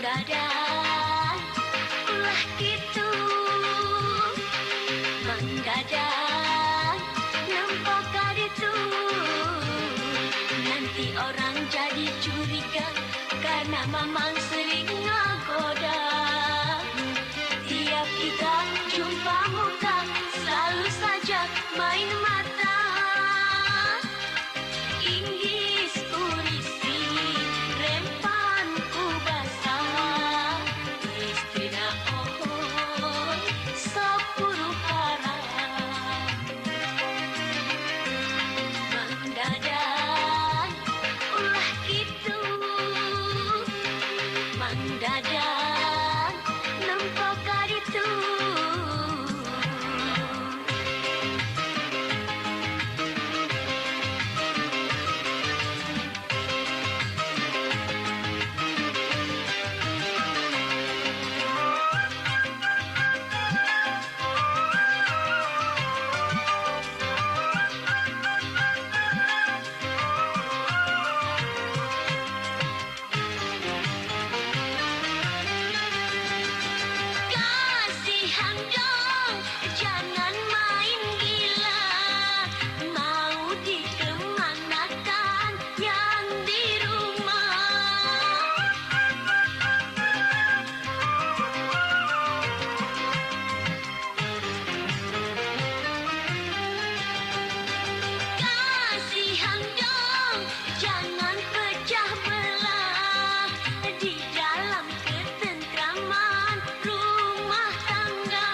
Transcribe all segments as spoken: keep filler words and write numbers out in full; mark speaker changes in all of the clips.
Speaker 1: Menggadang ulah gitu, menggadang nampak kaditu. Nanti orang jadi curiga karena mamang sering ngagoda. Tiap kita jumpa muka selalu saja main mata. Inggis urisi rempan ku basah. Istri na ohon sepuluh haram. Mendadak ulah gitu, mendadak nampak kaditu. Kasihan dong, jangan main gila. Mau dikemanakan yang di rumah? Kasihan dong, jangan pecah belah di dalam ketentraman rumah tangga.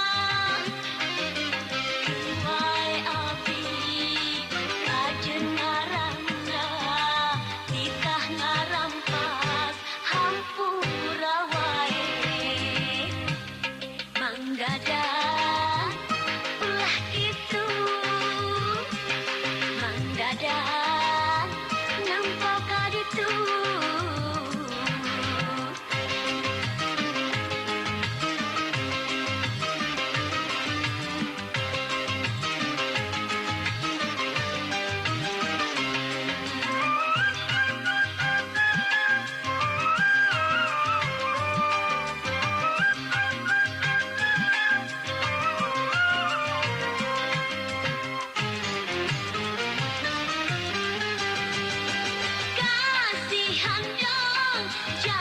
Speaker 1: Tuai abi kajen ngarangga, titah ngarampas hampura wae. Menggadang ulah gitu, mendadak nampak kaditu. Kasihan dong,